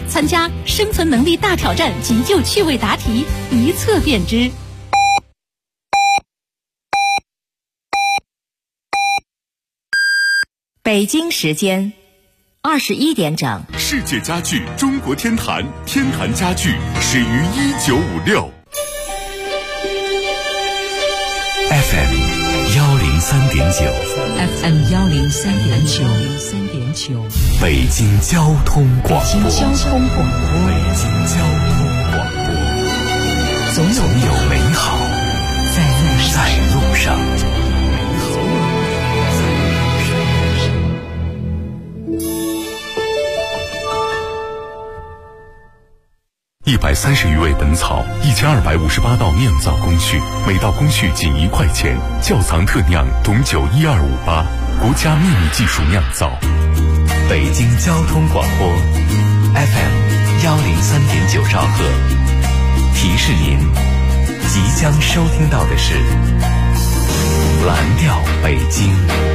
参加生存能力大挑战急救趣味答题，一测便知。 北京时间21点整。 世界家具中国天坛，天坛家具始于1956。 FM 103.9 FM 103.9 北京交通广播。 北京交通广播。 北京交通广播。总有美好在路上。130余味本草，1258道酿造工序，每道工序仅1块钱。窖藏特酿董酒12588，国家秘密技术酿造。北京交通广播 FM 103.9兆赫。提示您，即将收听到的是蓝调北京。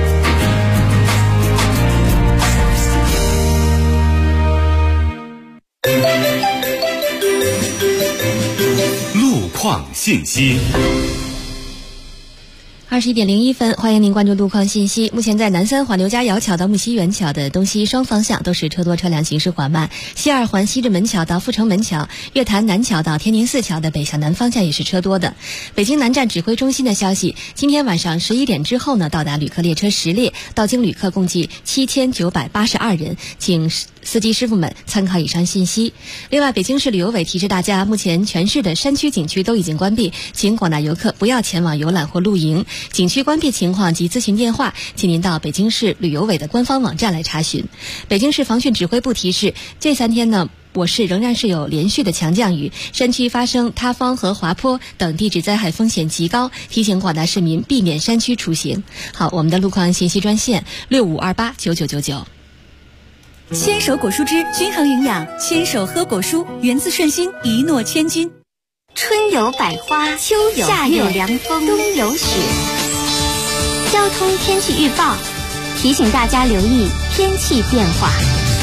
路况信息。 21点01分，欢迎您关注路况信息。目前在南三环刘家窑桥到木樨园桥的东西双方向都是车多车辆行驶缓慢，西二环西直门桥到阜成门桥、月坛南桥到天宁寺桥的北向南方向也是车多的。北京南站指挥中心的消息，今天晚上11点之后呢，到达旅客列车10列，到京旅客共计7982人，请司机师傅们参考以上信息。另外，北京市旅游委提示大家，目前全市的山区景区都已经关闭，请广大游客不要前往游览或露营。景区关闭情况及咨询电话，请您到北京市旅游委的官方网站来查询。北京市防汛指挥部提示，这3天呢，我市仍然是有连续的强降雨，山区发生塌方和滑坡等地质灾害风险极高，提醒广大市民避免山区出行。好，我们的路况信息专线65289999。 牵手果蔬汁均衡营养，牵手喝果蔬，源自顺心，一诺千金。 春有百花，秋有夏有凉风，冬有雪。交通天气预报提醒大家留意天气变化。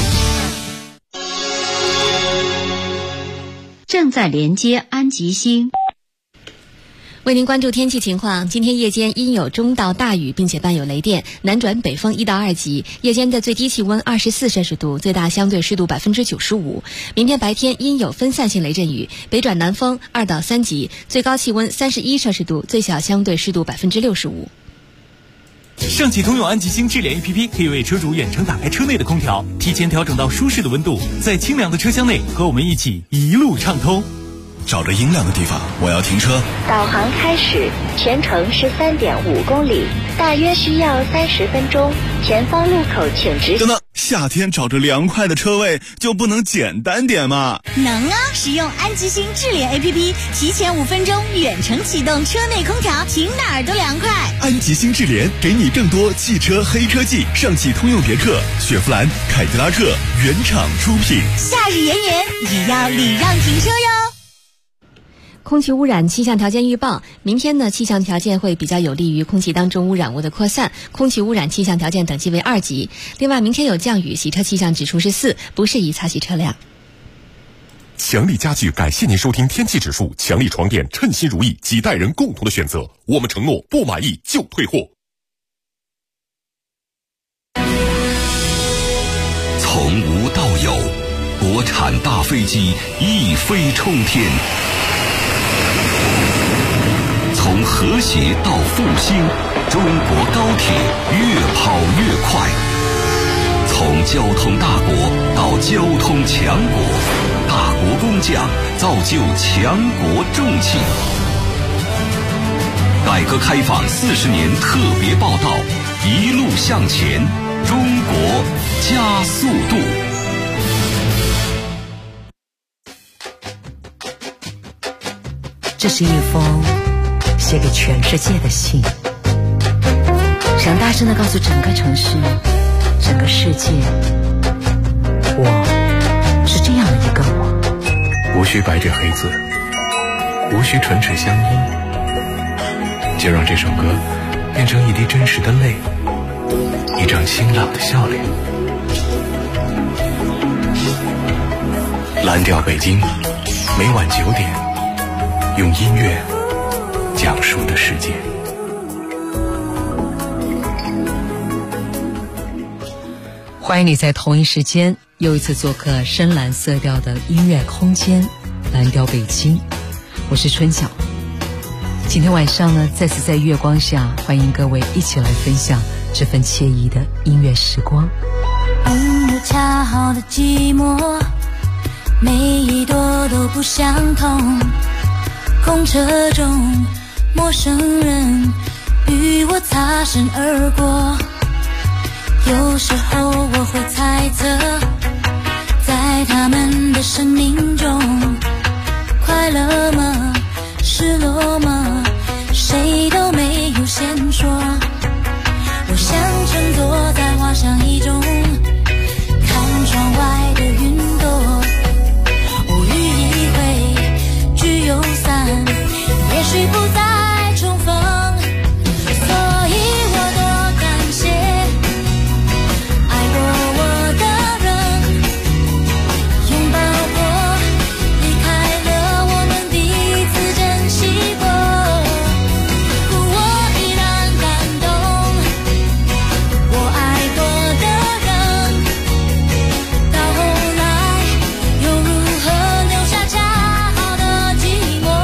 正在连接安吉星。 为您关注天气情况，今天夜间阴有中到大雨，并且伴有雷电，南转北风1到2级，夜间的最低气温24摄氏度，最大相对湿度95%。明天白天阴有分散性雷阵雨，北转南风2到3级，最高气温31摄氏度，最小相对湿度65%。 上汽通用安吉星智联 APP 可以为车主远程打开车内的空调，提前调整到舒适的温度，在清凉的车厢内和我们一起一路畅通。 找着阴凉的地方，我要停车。 导航开始，全程是3.5公里，大约需要30分钟。前方路口请直行。 等等，夏天找着凉快的车位就不能简单点吗？ 能啊！使用安吉星智联 APP， 提前5分钟远程启动车内空调，停哪儿都凉快。 安吉星智联给你更多汽车黑科技，上汽通用别克、雪佛兰、凯迪拉克原厂出品。 夏日炎炎，也要礼让停车哟。 空气污染气象条件预报，明天呢，气象条件会比较有利于空气当中污染物的扩散，空气污染气象条件等级为2级。另外，明天有降雨，洗车气象指数是4，不适宜擦洗车辆。 强力家具感谢您收听天气指数，强力床垫称心如意，几代人共同的选择，我们承诺不满意就退货。 从无到有，国产大飞机一飞冲天。从和谐到复兴，中国高铁越跑越快。从交通大国到交通强国，大国工匠造就强国重器。改革开放40年特别报道，一路向前，中国加速度。 这是一封写给全世界的信，想大声地告诉整个城市、整个世界，我是这样的一个我。 无需白纸黑字，无需唇齿相依，就让这首歌变成一滴真实的泪，一张清朗的笑脸。 蓝调北京，每晚9点，用音乐讲述的世界。 欢迎你在同一时间又一次做客深蓝色调的音乐空间，蓝调北京，我是春晓。今天晚上呢，再次在月光下，欢迎各位一起来分享这份惬意的音乐时光。 有恰好的寂寞，每一朵都不相同。公车中，陌生人与我擦身而过。有时候我会猜测，在他们的生命中，快乐吗？失落吗？谁都没有先说。我想乘坐在滑翔翼中，看窗外的云朵。无语一会，聚又散，也许不再重逢。所以我多感谢爱过我的人，拥抱过，离开了我们彼此珍惜过。我依然感动，我爱过的人，到后来又如何留下恰好的寂寞。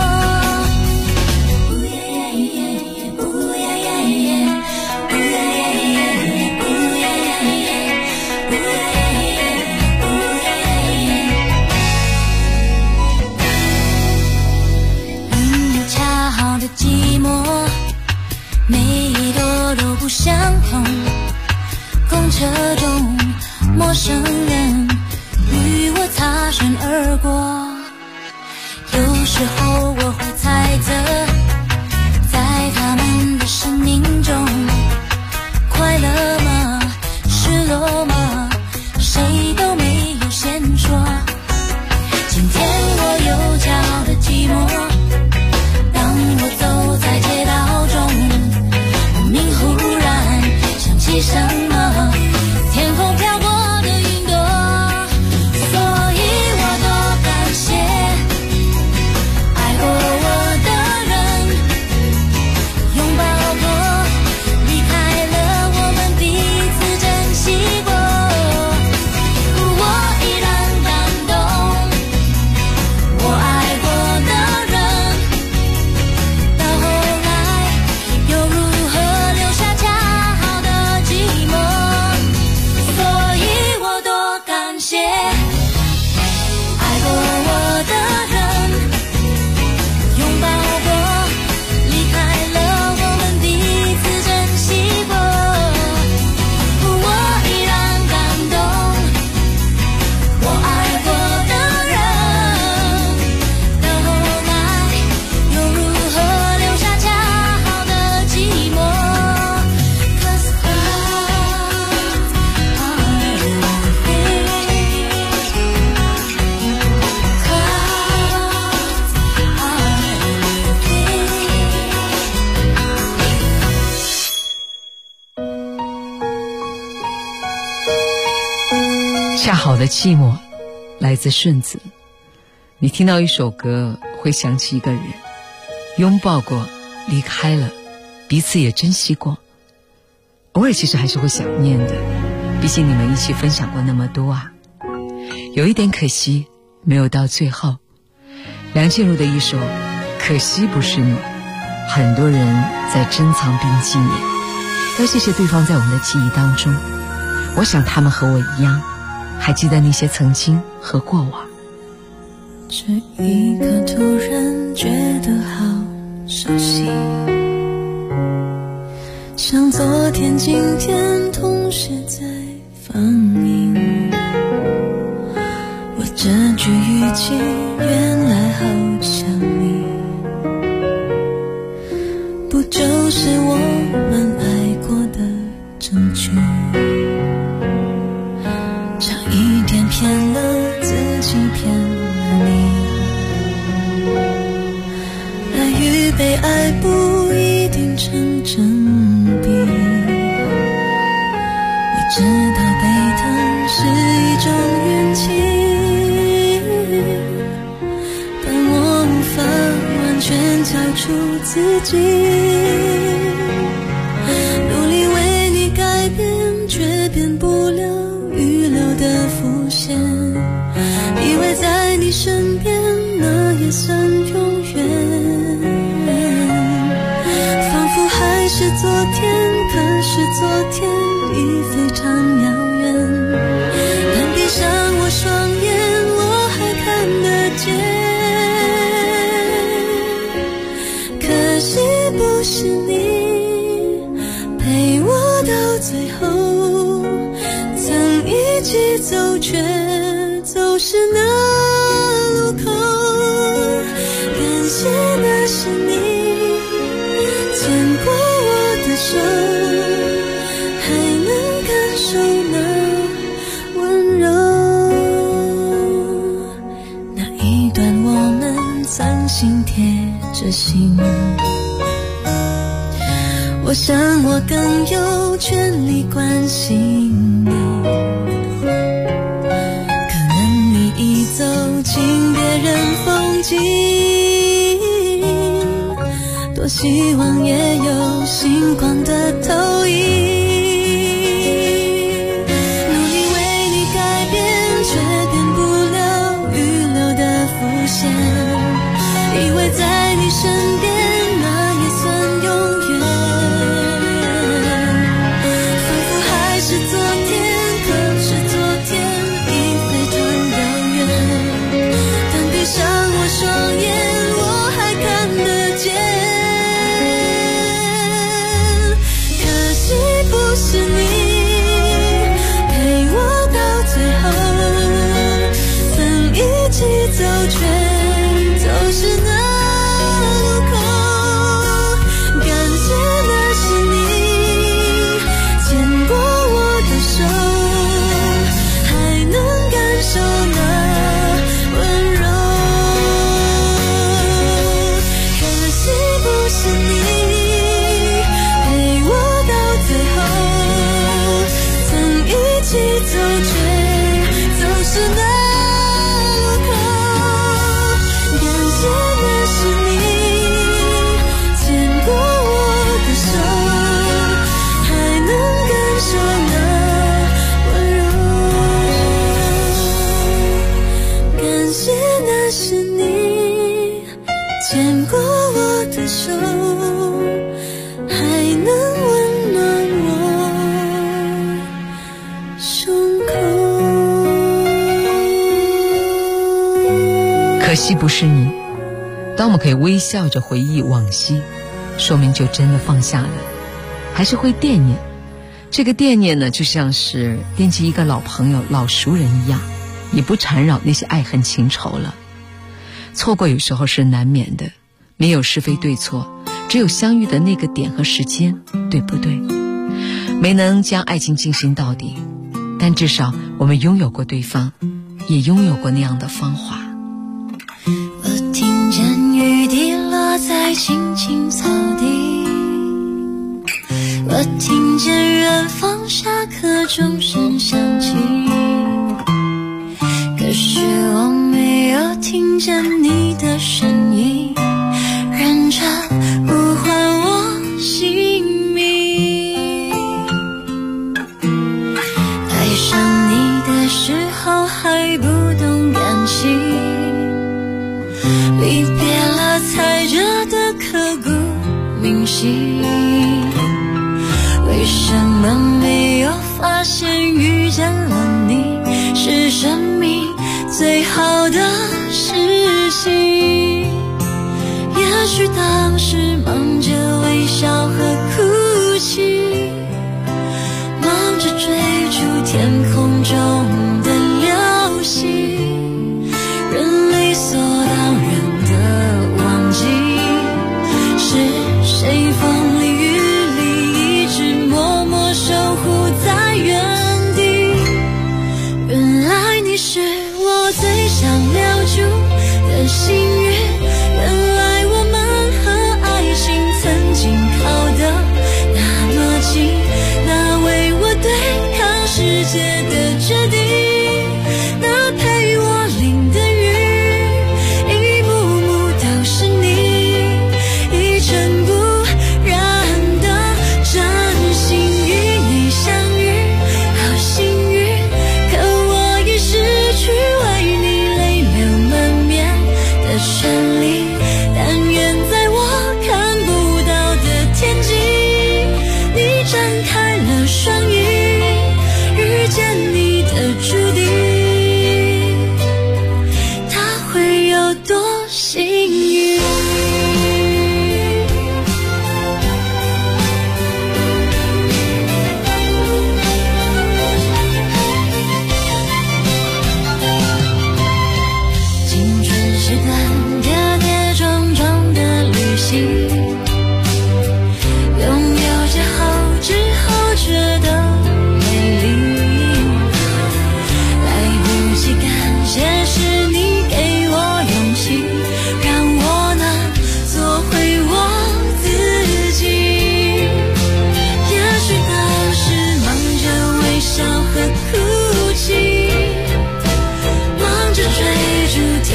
有恰好的寂寞，每一朵都不相同。公车中，陌生人与我擦身而过。有时候我会猜测，在他们的生命中，快乐吗？失落吗？谁都没有先说。今天我有恰好的寂寞，当我走在街道中，无名忽然想起什么，天空飘过的云朵。所以我多感谢爱过我的人，拥抱过，离开了我们彼此珍惜过。我依然感动，我爱过的人，到后来又如何留下恰好的寂寞。所以我多感谢爱过我的人，拥抱过，离开了我们彼此珍惜过。我依然感动，我爱过的人，到后来又如何留下恰好的寂寞。 Cause 恰好的寂寞来自顺子。你听到一首歌会想起一个人，拥抱过，离开了，彼此也珍惜过。偶尔其实还是会想念的，毕竟你们一起分享过那么多啊。有一点可惜，没有到最后。梁静茹的一首《可惜不是你》，很多人在珍藏并纪念，要谢谢对方在我们的记忆当中。我想他们和我一样，还记得那些曾经和过往。 这一刻突然觉得好熟悉，像昨天今天同时在放映。我这句语气原来好像你，不就是我们爱过的证据？差一点骗了自己，骗了你。爱与被爱不一定成正比，我知道被疼是一种运气。 出自己，努力为你改变，却变不了预留的伏线，以为在你身边那也算永远，仿佛还是昨天，可是昨天已非常遥远，但闭上我双眼，我还看得见，可惜不是你陪我到最后，曾一起走却走失那路口，感谢那是你牵过我的手，还能感受那温柔，那一段我们曾心贴着心，我想我更有权利关心你，可能你已走进别人风景，多希望也有星光的投影，努力为你改变，却变不了预留的伏线，以为在你身边那也算永远，仿佛还是昨天，可是昨天已非常遥远，但闭上我双眼，我还看得见，可惜不是你陪我到最后，曾一起走却走失那路口，感谢那是你牵过我的手，还能感受那温柔，可惜不是你陪我到最后，曾一起走却走失那路口，感谢那是你牵过我的手，还能感受那温柔，感谢那是你牵过我的手，还能温暖我胸口。 可惜不是你。当我们可以微笑着回忆往昔，说明就真的放下了，还是会惦念。这个惦念呢，就像是惦记一个老朋友、老熟人一样，也不缠绕那些爱恨情仇了。错过有时候是难免的，没有是非对错，只有相遇的那个点和时间，对不对？没能将爱情进行到底，但至少我们拥有过对方，也拥有过那样的芳华。 我听见雨滴落在青青草地，我听见远方下课钟声响起，可是我没有听见你的声音，认真呼唤我姓名。爱上你的时候还不懂感情，离别了才觉得刻骨铭心，为什么没有发现遇见了你是生命最好的事情？也许当时忙着微笑和哭泣，忙着追逐天空中的流星，人理所当然的忘记是谁风里雨里一直默默守护在原地。原来你是我最想留住的幸运，原来我们和爱情曾经靠得那么近，那为我对抗世界的决定，那陪我淋的雨，一幕幕都是你，一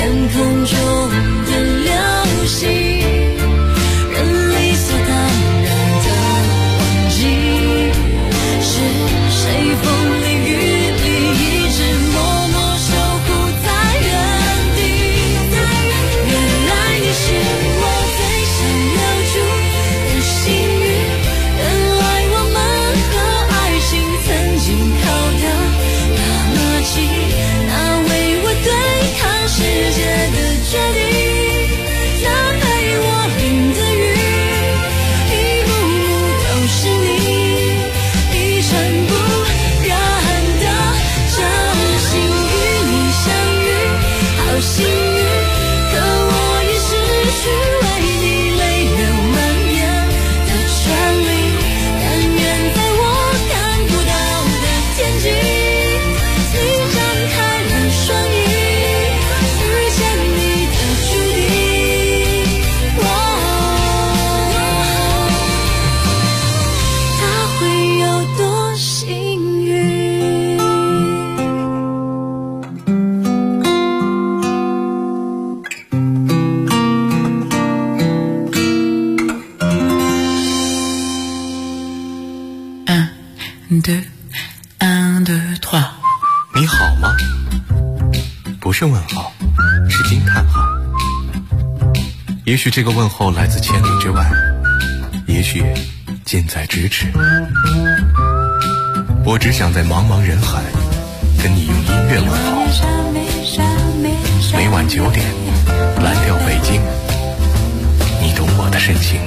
天空中的流星，人理所当然的忘记，是谁风里雨里一直默默守护在原地。原来你是我最想留住的幸运，原来我们和爱情曾经靠得那么近，那为我对抗世界的决定，那陪我淋的雨，一幕幕都是你，一尘不染的真心与你相遇，好幸运，可我已失去为你泪流满面的权利，但愿在我看不到的天际，你张开了双翼，遇见你的注定。他会有多幸运？ 你好吗？不是问号，是惊叹号。也许这个问候来自千里之外，也许近在咫尺。我只想在茫茫人海跟你用音乐问候。每晚9点，蓝调北京，你懂我的深情。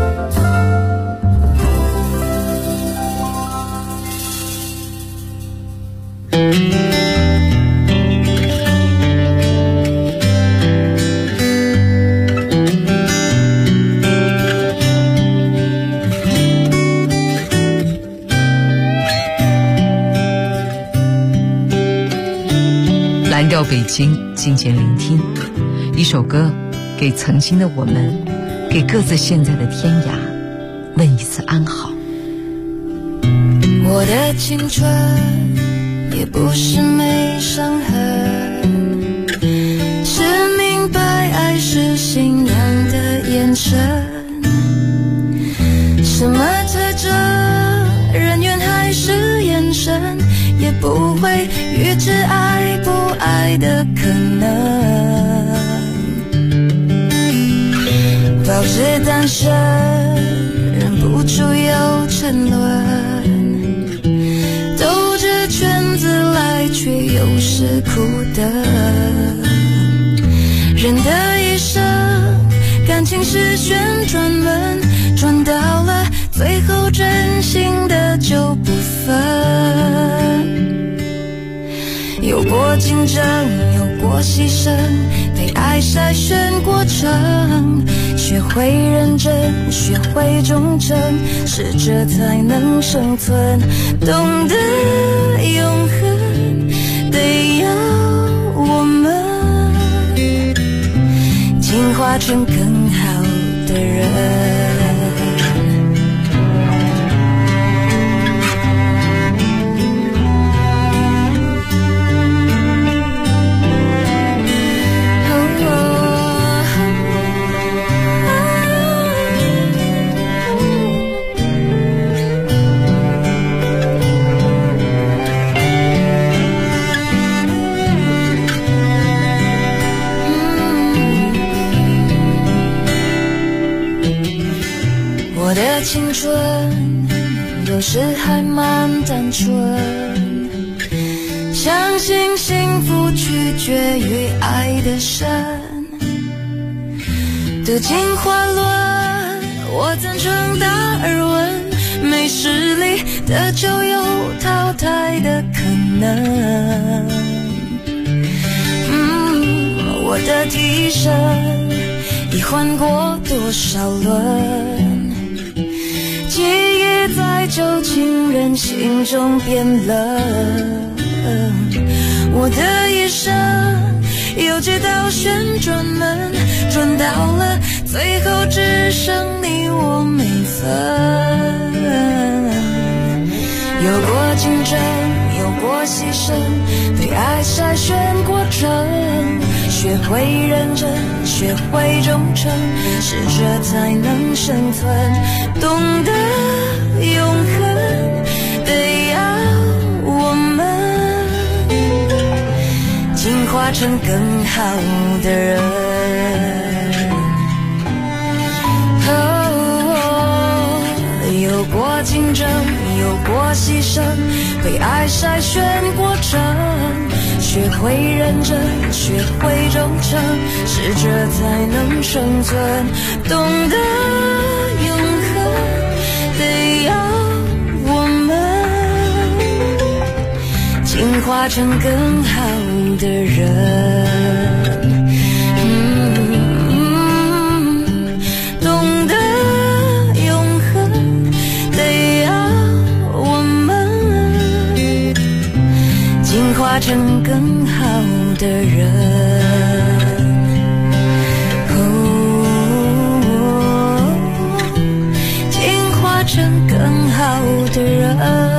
蓝调北京，静静聆听一首歌，给曾经的我们，给各自现在的天涯，问一次安好。 我的青春也不是没伤痕，是明白爱是信仰的眼神，什么特征，人缘还是眼神，也不会预知爱不爱的可能。保持单身，忍不住有沉沦，兜着圈子来，却又是苦的。人的一生，感情是旋转门，转到了最后，真心的就不分。有过竞争，有过牺牲，被爱筛选过程，学会认真，学会忠诚，适者才能生存。懂得永恒，得要我们进化成更好的人。我的青春有时还蛮单纯，相信幸福取决于爱的深。读进花轮，我曾称达尔文，没实力的就有淘汰的可能。我的替身已换过多少轮，记忆在旧情人心中变冷。我的一生有几道旋转门，转到了最后只剩你我没分。有过竞争，有过牺牲，被爱筛选过程，学学会认真，学会忠诚，适者才能生存。懂得永恒，得要我们进化成更好的人。有过竞争，有过牺牲，被爱筛选过程，学会认真，学会忠诚，适者才能生存。懂得永恒，得要我们进化成更好的人。进化成更好的人，进化成更好的人。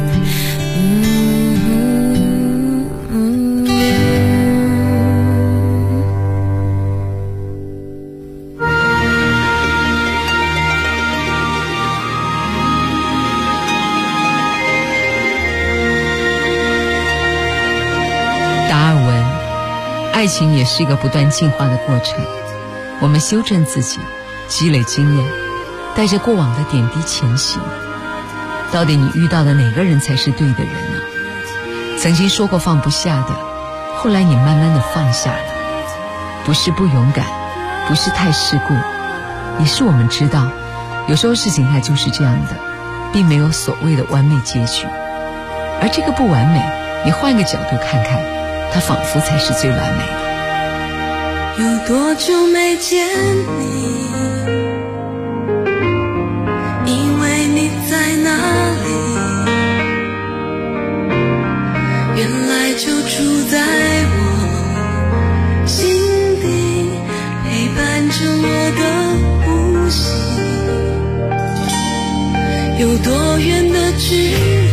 爱情也是一个不断进化的过程，我们修正自己，积累经验，带着过往的点滴前行。到底你遇到的哪个人才是对的人呢？曾经说过放不下的，后来你慢慢的放下了。不是不勇敢，不是太世故，也是我们知道，有时候事情它就是这样的，并没有所谓的完美结局。而这个不完美，你换个角度看看，它仿佛才是最完美的。 有多久没见你？以为你在哪里？原来就住在我心底，陪伴着我的呼吸。有多远的距离？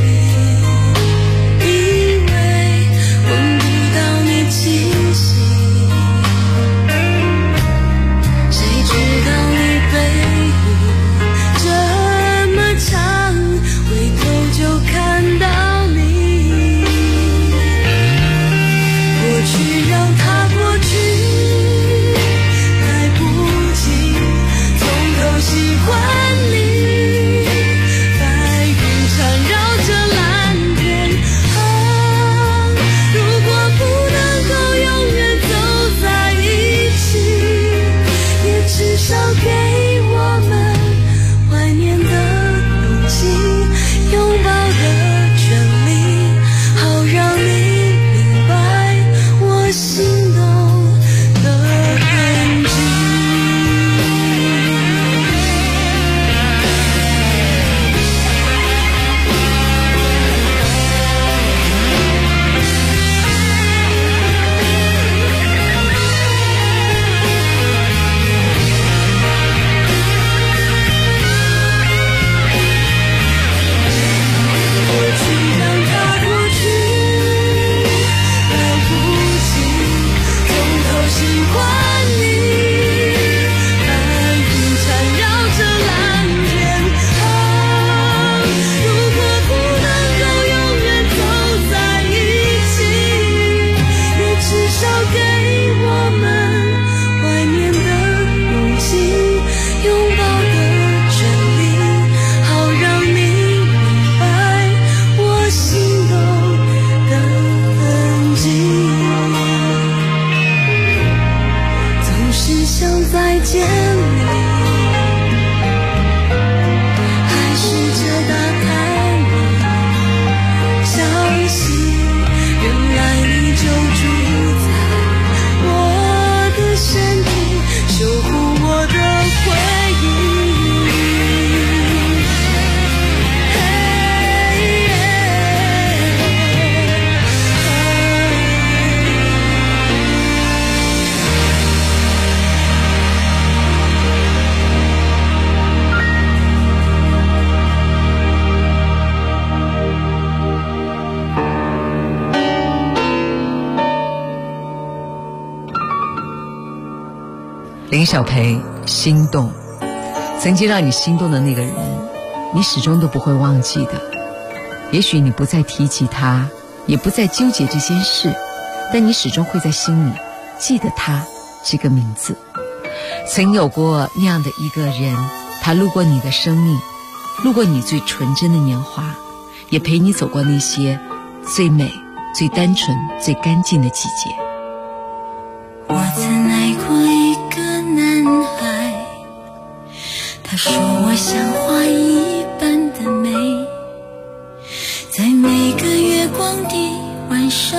林小培，心动。曾经让你心动的那个人，你始终都不会忘记的。也许你不再提起他，也不再纠结这些事，但你始终会在心里记得他这个名字。曾有过那样的一个人，他路过你的生命，路过你最纯真的年华，也陪你走过那些最美、最单纯、最干净的季节。 我曾爱过一个男孩，他说我像花一般的美，在每个月光的晚上，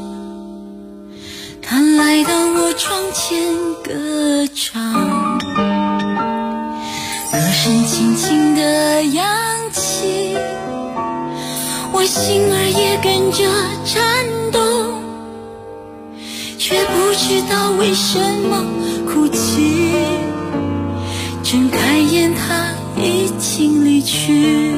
他来到我窗前歌唱，歌声轻轻地扬起，我心儿也跟着颤动，却不知道为什么哭泣，睁开眼他已经离去。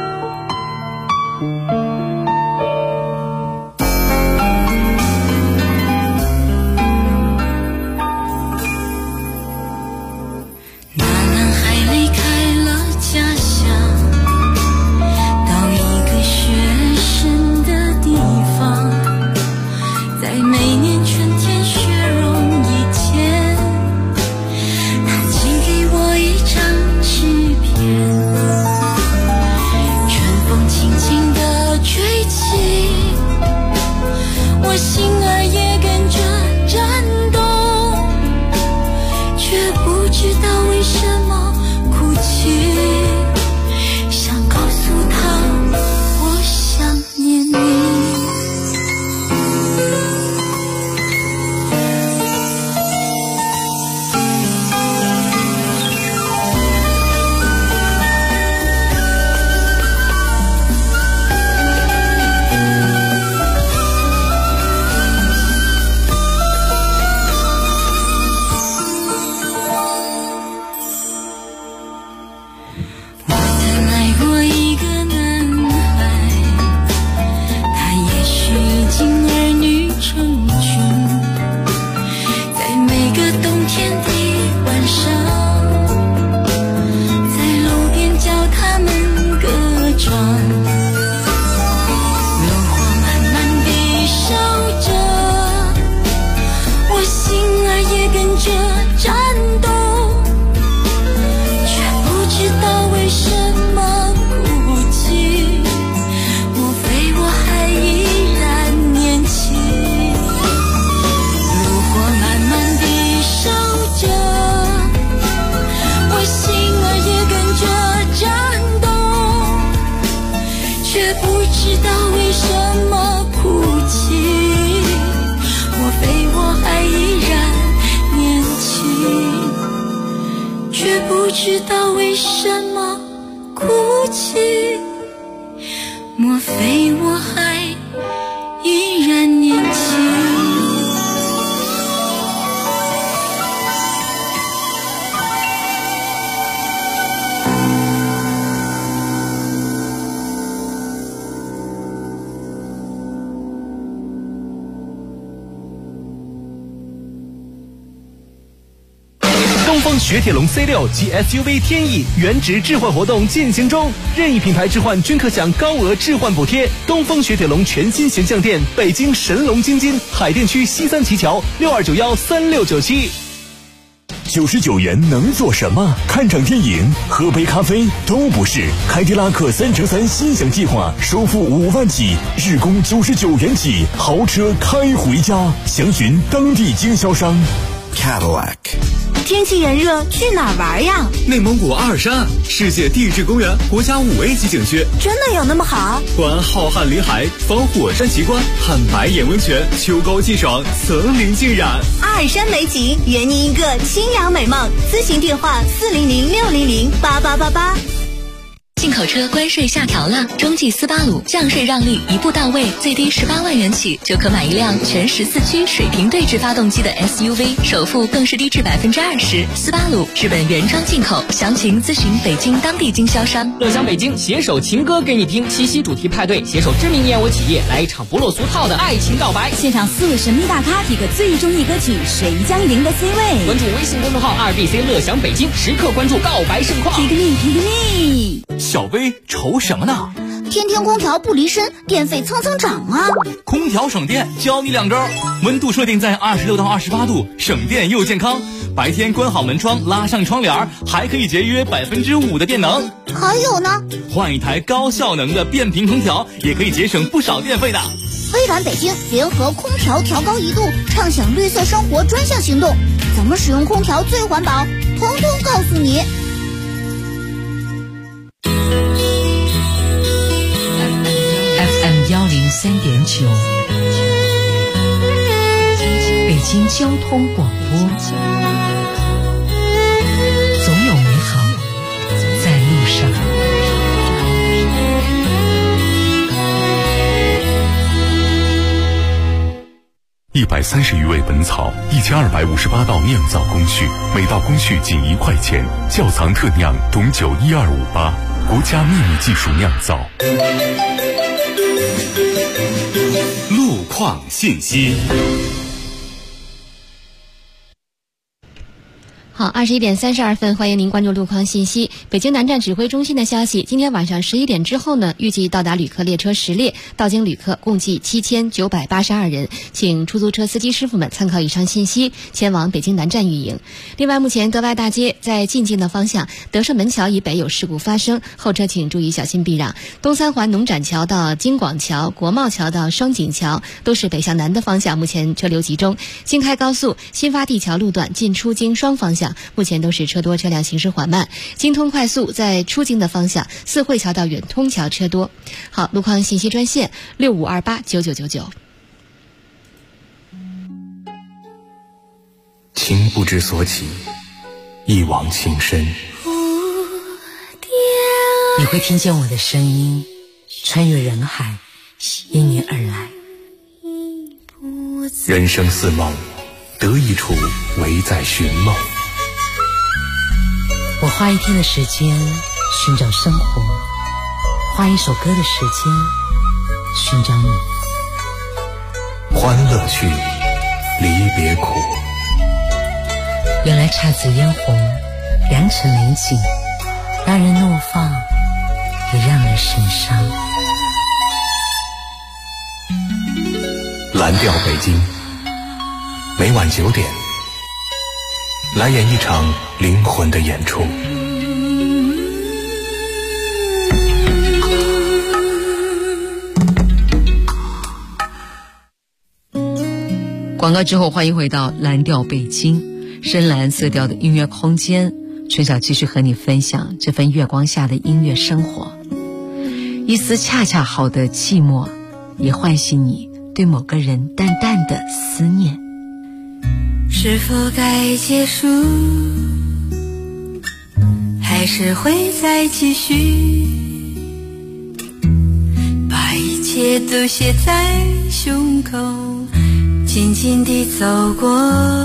那男孩离开了家乡，到一个学生的地方，在每年春天雪融以前，他寄给我一张纸片，春风轻轻地吹起，我心儿也跟着颤动，却不知道为什么哭泣，想告诉他我想念你。我曾爱过一个男孩，他也许已经儿女成群，在每个冬天的晚上，在路边教他们歌唱，炉火慢慢地烧着，我心儿也跟着颤动，却不知道为什么哭泣，莫非我还依然年轻？炉火慢慢地烧着，我心儿也跟着颤动，却不知道为什么哭泣，莫非我还依然年轻？却不知道为什么哭泣，莫非我还依然年轻？ 东风雪铁龙 C6 及 SUV 天翼原值置换活动进行中，任意品牌置换均可享高额置换补贴。东风雪铁龙全新形象店，北京神龙京津海淀区西三旗桥62913697。 99元能做什么？看场电影、喝杯咖啡都不是。凯迪拉克3乘3心想计划，首付5万起，日供99元起，豪车开回家。详询当地经销商。 Cadillac。 天气炎热，去哪儿玩呀？ 内蒙古阿尔山，世界地质公园国家5A 级景区， 真的有那么好？ 观浩瀚林海，访火山奇观，看白眼温泉，秋高气爽，层林尽染。 阿尔山美景，圆您一个清凉美梦。咨询电话：400-600-8888。 进口车关税下调了，中际斯巴鲁降税让利一步到位，最低18万元起就可买一辆全14驱水平对置发动机的 SUV， 首付更是低至20%。斯巴鲁日本原装进口，详情咨询北京当地经销商。 乐享北京携手情歌给你听，七夕主题派对携手知名燕窝企业来一场不落俗套的爱情告白， 现场4位神秘大咖提个最中意歌曲，谁将赢得 C 位？ 关注微信公众号2BC 乐享北京，时刻关注告白盛况。 Pick me。 小薇愁什么呢？ 天天空调不离身，电费蹭蹭涨啊！ 空调省电，教你2招：温度设定在26到28度，省电又健康。白天关好门窗，拉上窗帘，还可以节约5%的电能。 还有呢， 换一台高效能的变频空调，也可以节省不少电费的。 微软北京联合空调调高1度，畅享绿色生活专项行动，怎么使用空调最环保，统统告诉你。 FM 103.9，北京交通广播，总有美好在路上。 130余味本草，1258道酿造工序，每道工序仅1块钱。窖藏特酿董酒12588，国家秘密技术酿造。 路况信息。 好，21点32分，欢迎您关注路况信息。北京南站指挥中心的消息，今天晚上11点之后呢，预计到达旅客列车10列，到京旅客共计7982人，请出租车司机师傅们参考以上信息，前往北京南站运营。另外，目前德外大街在进京的方向，德胜门桥以北有事故发生，后车请注意小心避让。东三环农展桥到京广桥、国贸桥到双井桥都是北向南的方向，目前车流集中。京开高速新发地桥路段进出京双方向目前都是车多，车辆行驶缓慢。京通快速在出京的方向，四惠桥到远通桥车多。好，路况信息专线65289999。 情不知所起，一往情深。 你会听见我的声音，穿越人海，因你而来。 人生似梦，得一处唯在寻梦。 我花一天的时间寻找生活，花一首歌的时间寻找你。 欢乐去，离别苦。 原来姹紫嫣红，良辰美景，让人怒放，也让人神伤。 蓝调北京，每晚9点，来演一场灵魂的演出。 广告之后，欢迎回到蓝调北京，深蓝色调的音乐空间。春晓继续和你分享这份月光下的音乐生活。一丝恰恰好的寂寞，也唤醒你对某个人淡淡的思念。 是否该结束，还是会再继续？把一切都写在胸口，静静地走过。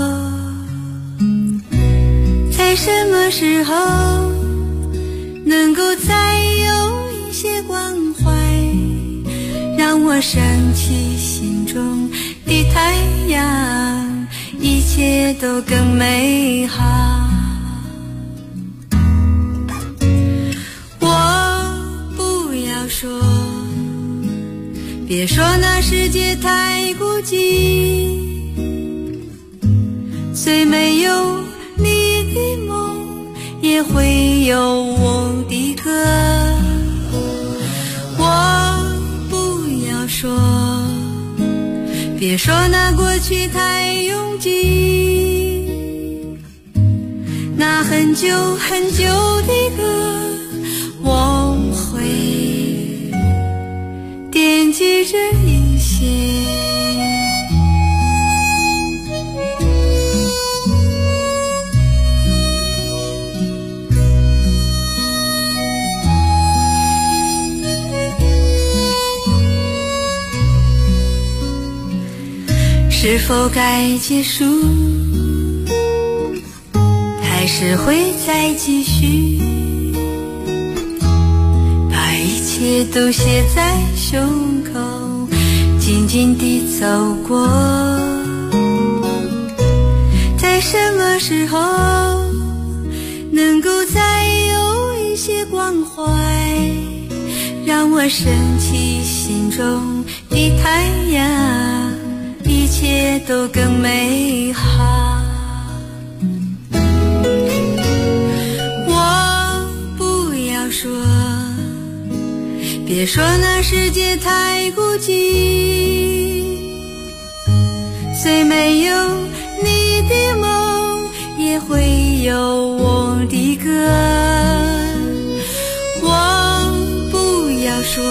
在什么时候能够再有一些关怀，让我升起心中的太阳，一切都更美好。我不要说，别说那世界太孤寂，虽没有你的梦，也会有我的歌。我不要说，别说那过去太拥挤，那很久很久的歌，我会惦记着一些。 是否该结束，还是会再继续，把一切都写在胸口，静静地走过。在什么时候能够再有一些关怀，让我升起心中的太阳，一切都更美好。我不要说，别说那世界太孤寂，虽没有你的梦，也会有我的歌。我不要说，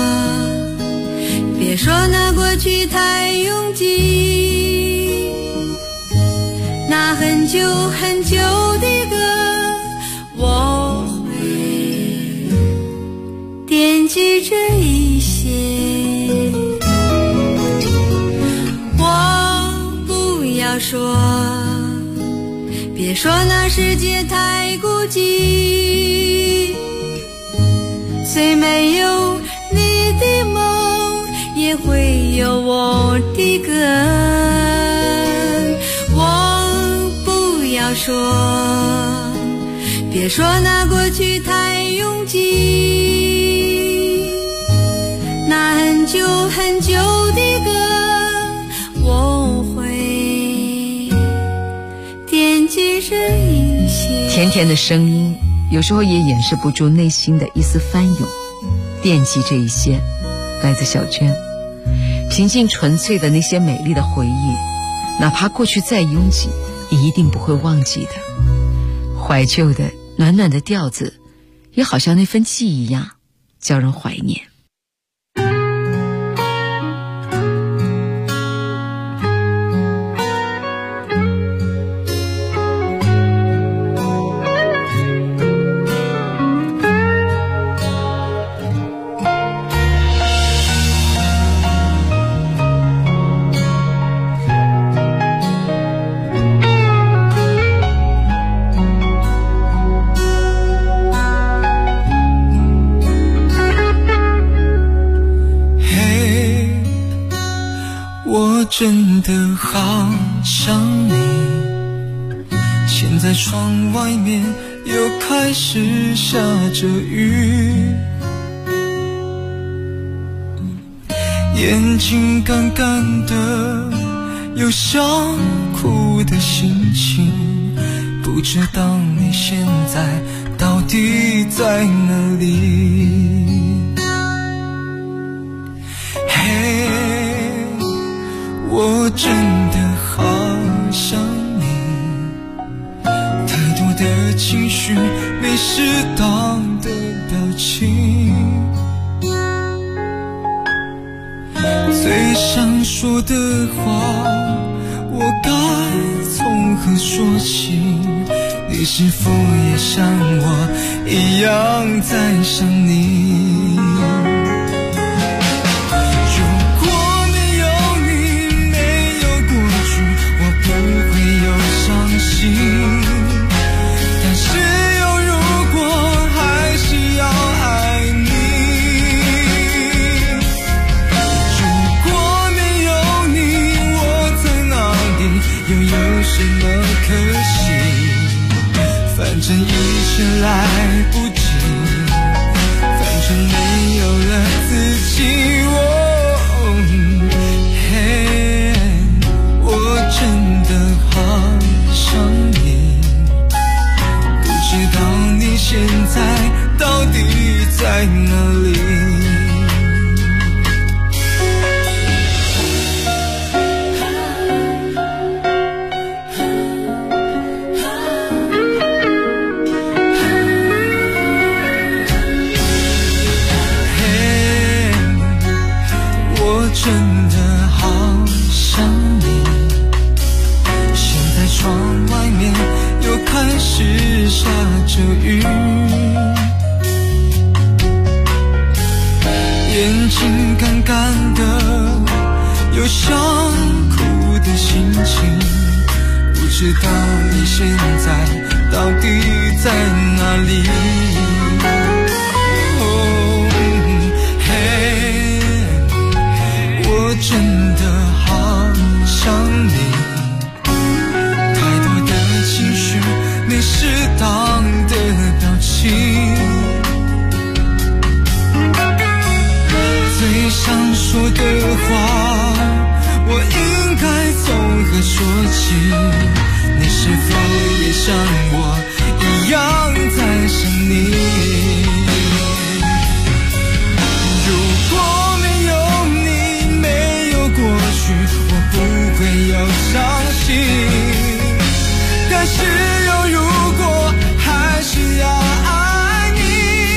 别说那过去太拥挤，那很久很久的歌，我会惦记着一些。我不要说，别说那世界太孤寂，虽没有你的梦，也会有我的歌。我不要说，别说那过去太拥挤，那很久很久的歌，我会惦记着一些。 甜甜的声音有时候也掩饰不住内心的一丝翻涌，惦记这一些。来自小娟，平静纯粹的那些美丽的回忆，哪怕过去再拥挤，也一定不会忘记的。怀旧的暖暖的调子，也好像那份记忆一样，叫人怀念。 真的好想你，现在窗外面又开始下着雨，眼睛干干的，有想哭的心情，不知道你现在到底在哪里。嘿，我真的好想你，太多的情绪，没适当的表情，最想说的话，我该从何说起？你是否也像我一样在想你？但是有如果，还是要爱你。如果没有你，我在哪里，又有什么可惜？反正一切来不及，反正没有了自己。我真的好想你，不知道你现在到底在哪里？我真的好想你，现在窗外面又开始下着雨，眼睛干干的，有想哭的心情，不知道你现在到底在哪里。我真的好想你，太多的情绪，没适当的表情，最想说的话，我应该从何说起？你是否也像我一样在想你？如果没有你，没有过去，我不会有伤心。但是有如果，还是要爱你。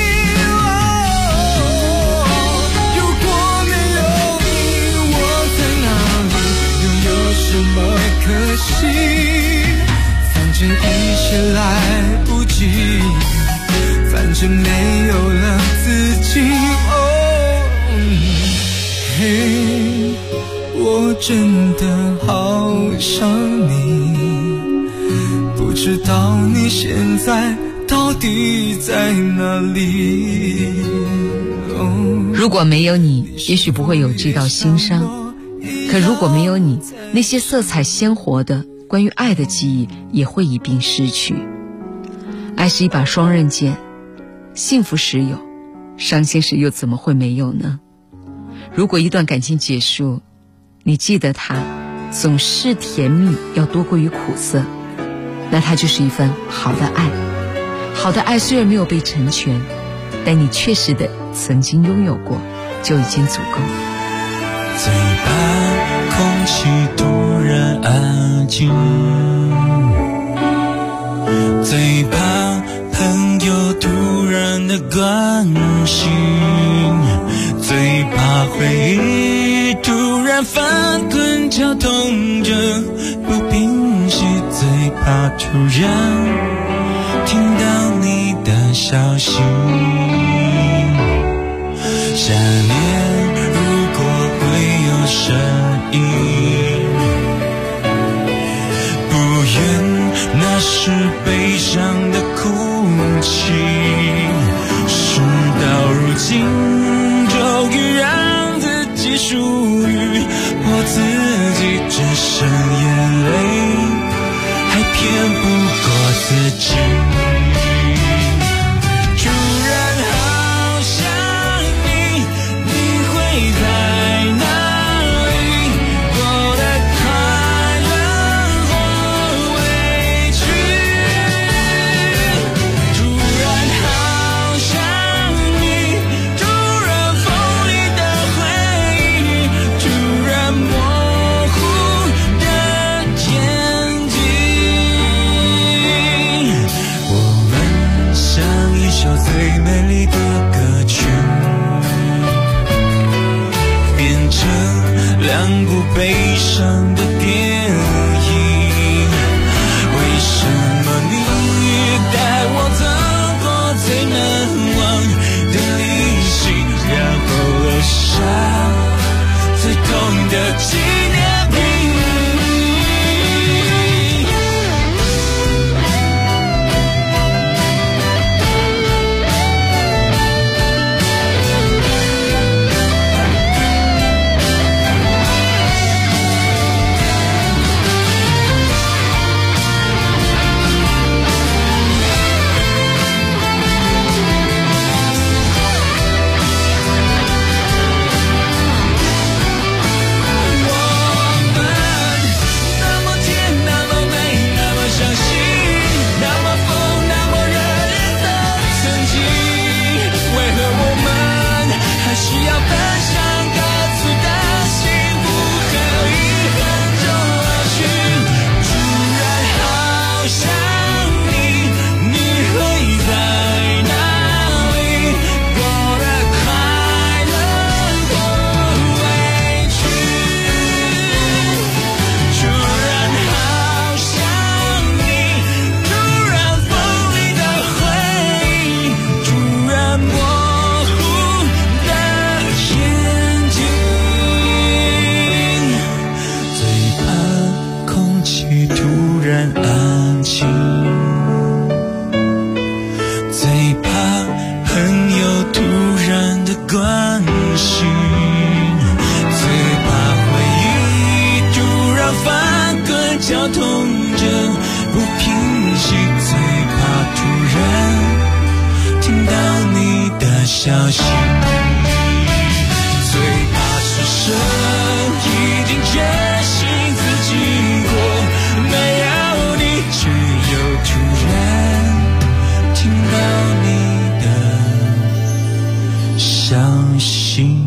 如果没有你，我在哪里？又有什么可惜？反正一切来不及，反正没有了自己。我真的好想你，不知道你现在到底在哪里。 如果没有你，也许不会有这道心伤，可如果没有你，那些色彩鲜活的关于爱的记忆也会一并失去。爱是一把双刃剑，幸福时有，伤心时又怎么会没有呢？如果一段感情结束，你记得它总是甜蜜要多过于苦涩，那它就是一份好的爱。好的爱虽然没有被成全，但你确实的曾经拥有过，就已经足够。 最怕空气突然安静，最怕朋友突然的关心，最怕回忆突然翻滚绞痛着不平息，最怕突然听到你的消息。想念如果会有声音，不愿那是悲伤的哭泣，事到如今终于让自己属于我自己，只剩眼泪还骗不过自己。突然好想你，你会在哪里？过得快乐或委屈。突然好想你，突然锋利的回忆，突然模糊的眼睛。我们像一首最美丽的歌曲，变成两部悲伤的电影。为什么你带我走过最难忘的旅行，然后留下最痛的纪念品？最怕情，最怕朋友突然的关心，最怕回忆突然翻滚，绞痛着不平息，最怕突然听到你的消息，最怕是神已经决心自己过，没有你却又突然听到你的消息。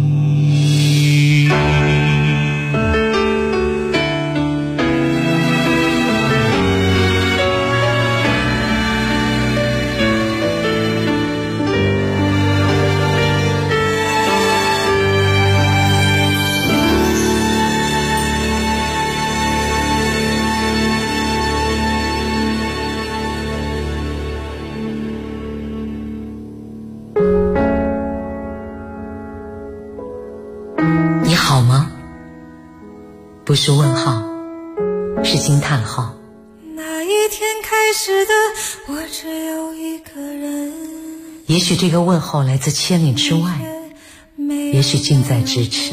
不是问号，是惊叹号。 那一天开始的我只有一个人， 也许这个问候来自千里之外，也许近在咫尺。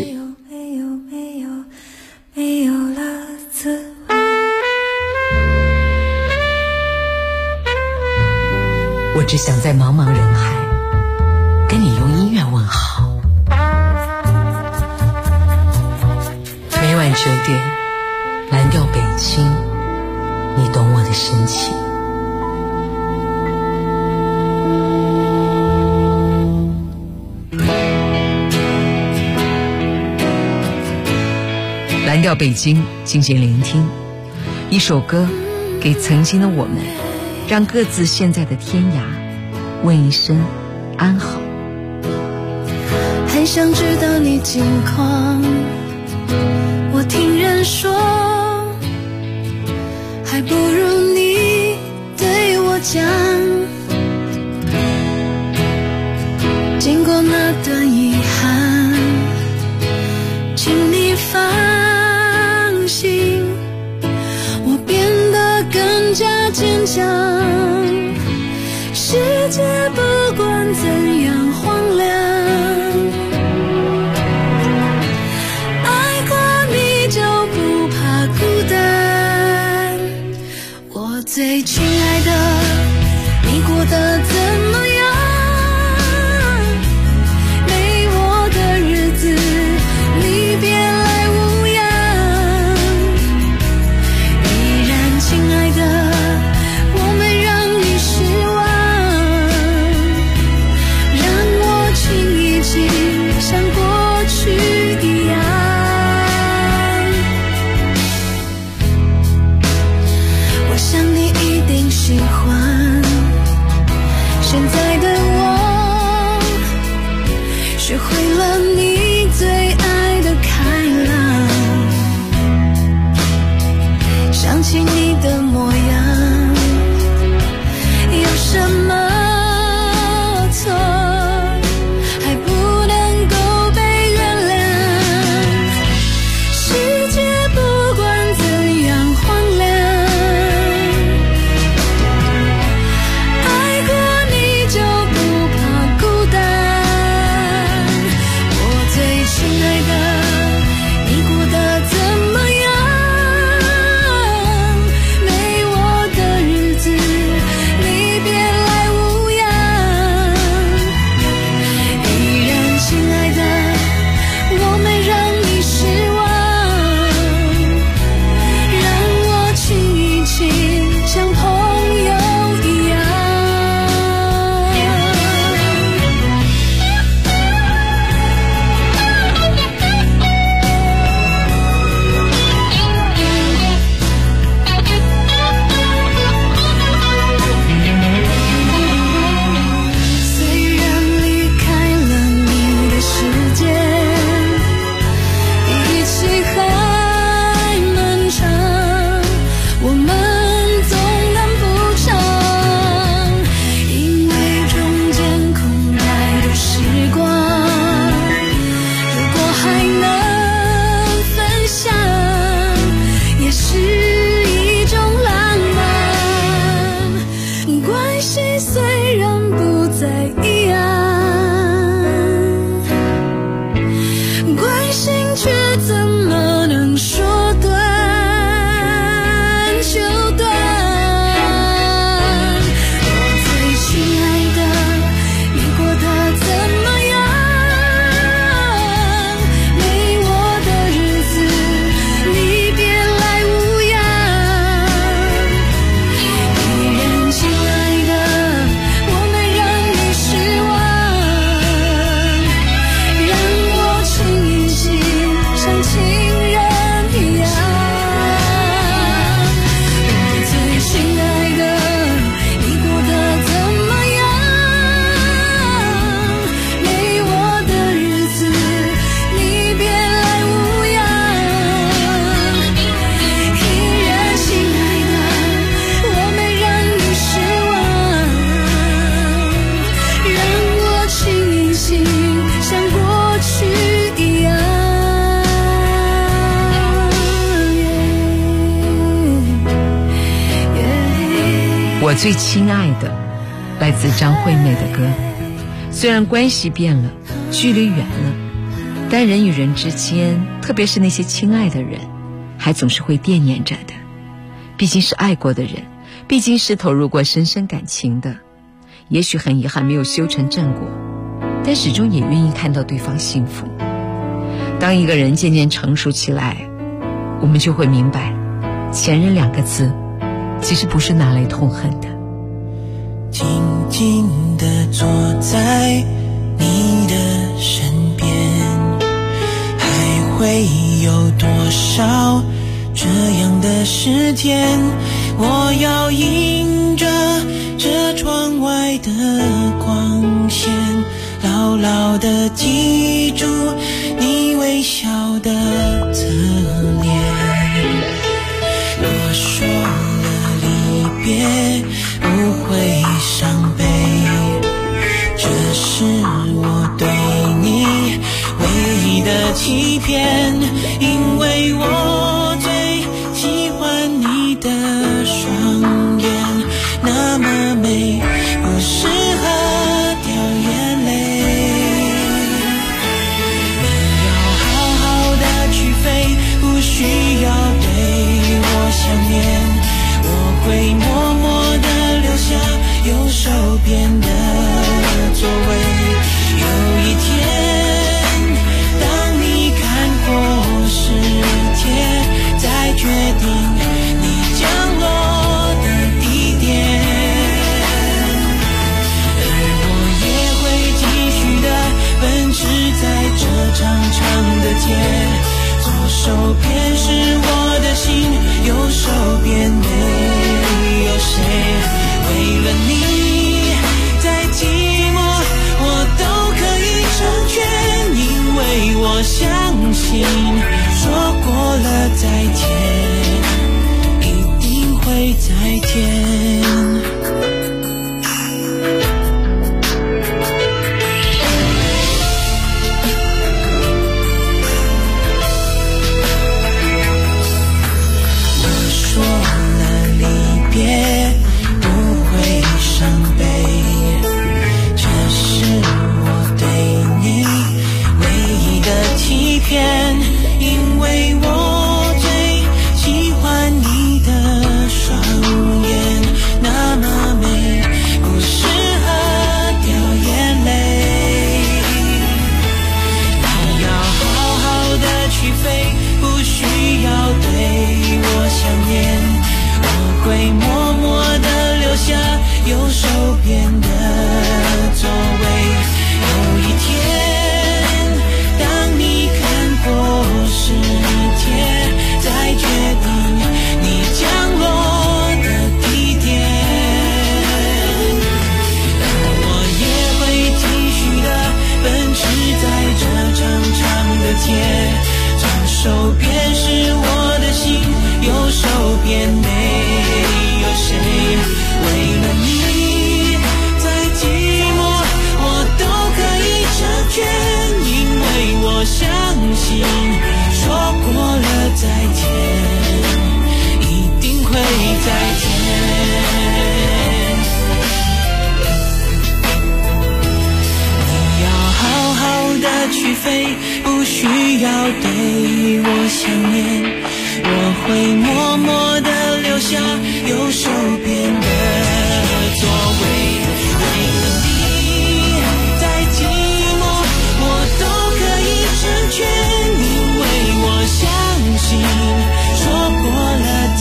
没有了滋味。 我只想在茫茫人海跟你用音乐问好。每晚9点，蓝调北京，你懂我的深情。蓝调北京，静静聆听一首歌，给曾经的我们，让各自现在的天涯问一声安好。 很想知道你近况，我听人说，还不如你对我讲。经过那段遗憾，请你放心，我变得更加坚强。世界不管怎样荒凉，最亲爱的，你过得怎么样？没我的日子，你别来无恙。依然亲爱的，我没让你失望，让我亲一亲，像过去一样。我想你一定喜欢现在我最亲爱的，来自张惠妹的歌。虽然关系变了，距离远了，但人与人之间，特别是那些亲爱的人，还总是会惦念着的。毕竟是爱过的人，毕竟是投入过深深感情的。也许很遗憾没有修成正果，但始终也愿意看到对方幸福。当一个人渐渐成熟起来，我们就会明白，前任2个字其实不是拿来痛恨的。 静静地坐在你的身边，还会有多少这样的时间？我要迎着这窗外的光线，牢牢地记住你微笑的侧脸。我说了离别不会伤悲，这是我对你唯一的欺骗，因为我最喜欢你的双眼，那么美，不适合掉眼泪。你要好好的去飞，不需要对我想念，我会默默地留下右手边的座位。有一天，当你看过世界，再决定你降落的地点。而我也会继续的奔驰在这长长的街，左手边是我的心，右手边没有谁。为了你，再寂寞我都可以成全，因为我相信说过了再见，一定会再见。别不会伤悲，这是我对你唯一的欺骗，因为我最喜欢你的双眼，那么美，不适合掉眼泪。你要好好的去飞，不需要对我想念，我会默默地留下右手边的座位。有一天，当你看过世界，再决定你降落的地点。而我也会继续的奔驰在这长长的街，左手边是我的心，右手边没有谁。为了你，再寂寞我都可以成全，因为我相信说过了再见，一定会再见。你要好好的去飞，不需要对我想念，我会默默地留下右手边的座位。为了你，再寂寞我都可以成全，因为我相信说过了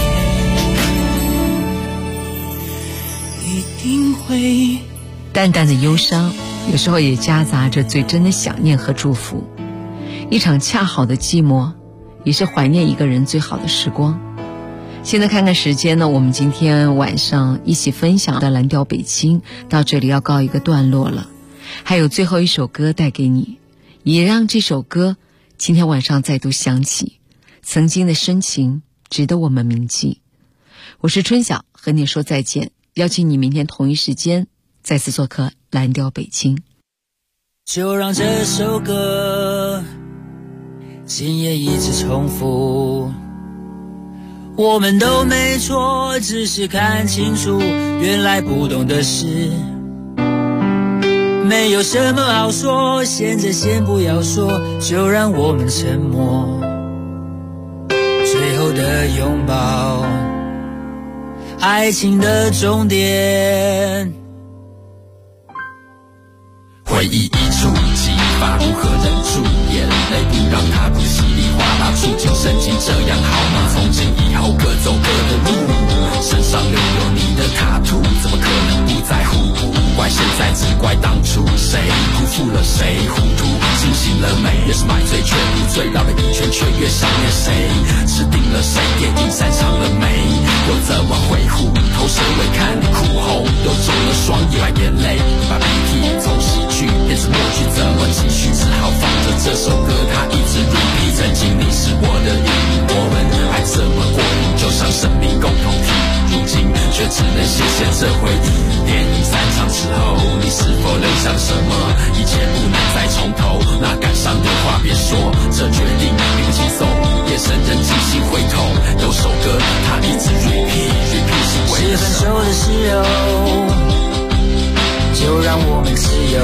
再见，一定会。 淡淡的忧伤，有时候也夹杂着最真的想念和祝福。一场恰好的寂寞，也是怀念一个人最好的时光。现在看看时间呢，我们今天晚上一起分享的蓝调北京到这里要告一个段落了，还有最后一首歌带给你，也让这首歌今天晚上再度响起，曾经的深情值得我们铭记。我是春晓，和你说再见，邀请你明天同一时间再次做客蓝调北京。 就让这首歌今夜一直重复， 我们都没错，只是看清楚原来不懂的事。没有什么好说，现在先不要说，就让我们沉默。最后的拥抱，爱情的终点。 回忆一触即发，如何忍住眼泪，不让它不稀里哗啦触进神经，这样好吗？从今以后各走各的路，身上留有你的塔图，怎么可能不在乎？不怪现在，只怪当初谁辜负了谁，糊涂清醒了没？越是买醉却不醉，绕了一圈却越想念谁，吃定了谁？电影散场了没？又怎么回顾？头谁会看你哭红，又中了双眼眼泪，你把鼻涕从喜剧变成默剧，怎么继续？只好放着这首歌，它一直 repeat。曾经你是我的阴影，我们还这么过瘾，就像生命共同体。如今却只能谢谢这回忆。电影散场之后，你是否留下什么？一切不能再重头，那感伤的话别说，这决定并不轻松。夜深人静心会痛，有首歌它一直 repeat 是为了分手的时候，就让我们自由。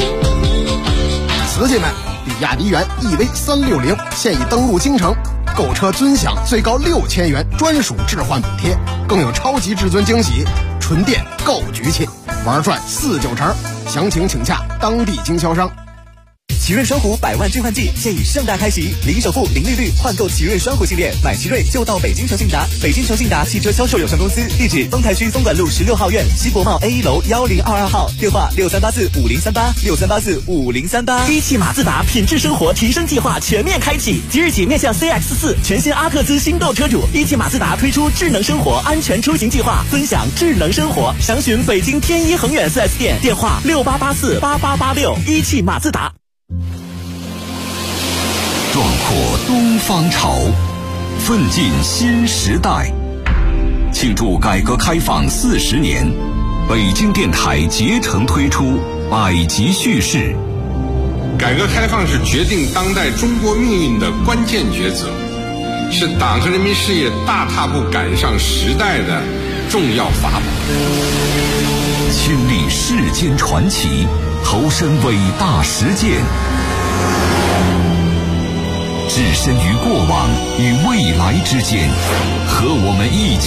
瓷器们，比亚迪元 EV360现已登陆京城，购车尊享最高6000元专属置换补贴，更有超级至尊惊喜，纯电购局气，玩转49成。详情请洽当地经销商。 奇瑞双虎100万置换季现已盛大开启，零首付、零利率换购奇瑞双虎系列，买奇瑞就到北京诚信达。北京诚信达汽车销售有限公司，地址丰台区丰管路16号院西国贸 A1 楼1022号，电话63845038，63845038。一汽马自达品质生活提升计划全面开启，即日起面向 CX-4全新阿克兹新购车主，一汽马自达推出智能生活安全出行计划，分享智能生活。详询北京天一恒远 4S 店，电话68848886。一汽马自达。 壮阔东方潮，奋进新时代。庆祝改革开放40年，北京电台竭诚推出百集叙事。 改革开放是决定当代中国命运的关键抉择，是党和人民事业大踏步赶上时代的重要法宝。 亲历世间传奇，投身伟大实践，置身于过往与未来之间，和我们一起